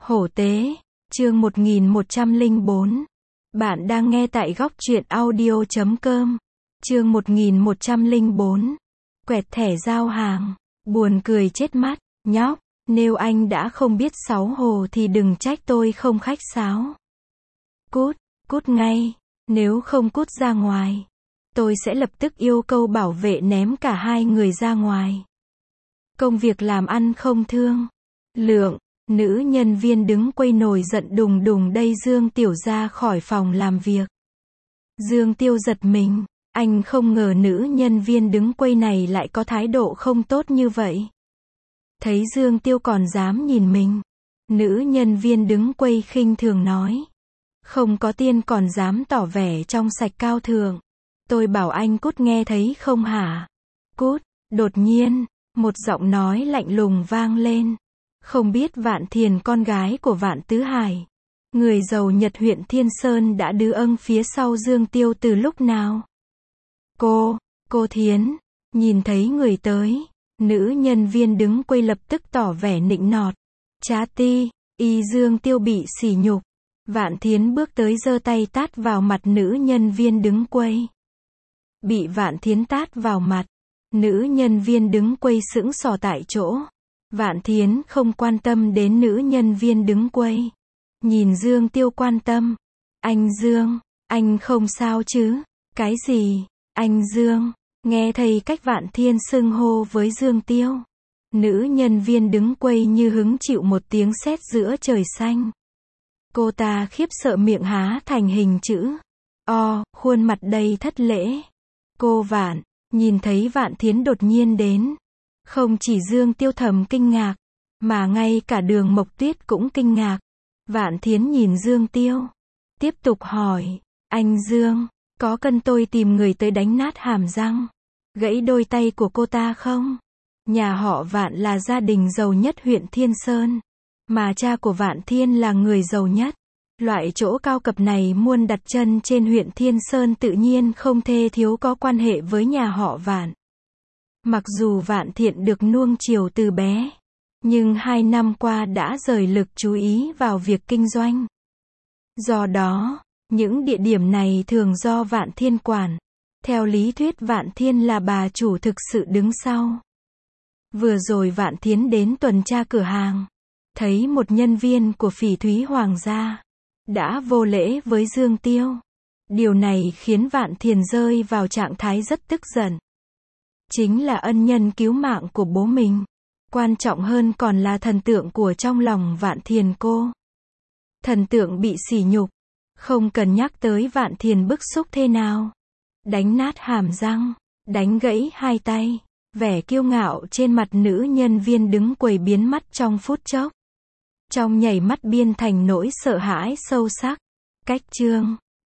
Hổ tế, chương 1104. Bạn đang nghe tại góc truyện audio.com. Chương 1104. Quẹt thẻ giao hàng. Buồn cười chết mắt, nhóc, nếu anh đã không biết xấu hổ thì đừng trách tôi không khách sáo. Cút, cút ngay, nếu không cút ra ngoài, tôi sẽ lập tức yêu cầu bảo vệ ném cả hai người ra ngoài. Công việc làm ăn không thương lượng. Nữ nhân viên đứng quầy nổi giận đùng đùng đẩy Dương Tiêu ra khỏi phòng làm việc. Dương Tiêu giật mình, anh không ngờ nữ nhân viên đứng quầy này lại có thái độ không tốt như vậy. Thấy Dương Tiêu còn dám nhìn mình, nữ nhân viên đứng quầy khinh thường nói: không có tiền còn dám tỏ vẻ trong sạch cao thượng. Tôi bảo anh cút nghe thấy không hả? Cút. Đột nhiên, một giọng nói lạnh lùng vang lên. Không biết Vạn Thiền con gái của Vạn Tứ Hải, người giàu Nhật huyện Thiên Sơn đã đưa âng phía sau Dương Tiêu từ lúc nào? Cô Thiến, nhìn thấy người tới, nữ nhân viên đứng quầy lập tức tỏ vẻ nịnh nọt. Chá ti, Dương Tiêu bị sỉ nhục. Vạn Thiến bước tới giơ tay tát vào mặt nữ nhân viên đứng quầy. Bị Vạn Thiến tát vào mặt, nữ nhân viên đứng quầy sững sờ tại chỗ. Vạn Thiến không quan tâm đến nữ nhân viên đứng quầy. Nhìn Dương Tiêu quan tâm. Anh Dương, anh không sao chứ? Cái gì? Anh Dương, nghe thấy cách Vạn Thiến xưng hô với Dương Tiêu. Nữ nhân viên đứng quầy như hứng chịu một tiếng sét giữa trời xanh. Cô ta khiếp sợ miệng há thành hình chữ O, khuôn mặt đầy thất lễ. Cô Vạn, nhìn thấy Vạn Thiến đột nhiên đến. Không chỉ Dương Tiêu thầm kinh ngạc, mà ngay cả Đường Mộc Tuyết cũng kinh ngạc. Vạn Thiến nhìn Dương Tiêu, tiếp tục hỏi, anh Dương, có cần tôi tìm người tới đánh nát hàm răng, gãy đôi tay của cô ta không? Nhà họ Vạn là gia đình giàu nhất huyện Thiên Sơn, mà cha của Vạn Thiên là người giàu nhất. Loại chỗ cao cấp này muốn đặt chân trên huyện Thiên Sơn tự nhiên không thể thiếu có quan hệ với nhà họ Vạn. Mặc dù Vạn Thiện được nuông chiều từ bé, nhưng 2 năm qua đã dời lực chú ý vào việc kinh doanh. Do đó, những địa điểm này thường do Vạn Thiên quản. Theo lý thuyết Vạn Thiên là bà chủ thực sự đứng sau. Vừa rồi Vạn Thiến đến tuần tra cửa hàng, thấy một nhân viên của Phỉ Thúy Hoàng gia đã vô lễ với Dương Tiêu. Điều này khiến Vạn Thiền rơi vào trạng thái rất tức giận. Chính là ân nhân cứu mạng của bố mình. Quan trọng hơn còn là thần tượng của trong lòng Vạn Thiền cô. Thần tượng bị sỉ nhục. Không cần nhắc tới Vạn Thiền bức xúc thế nào. Đánh nát hàm răng, đánh gãy hai tay. Vẻ kiêu ngạo trên mặt nữ nhân viên đứng quầy biến mất trong phút chốc. Trong nhảy mắt biên thành nỗi sợ hãi sâu sắc. Cách chương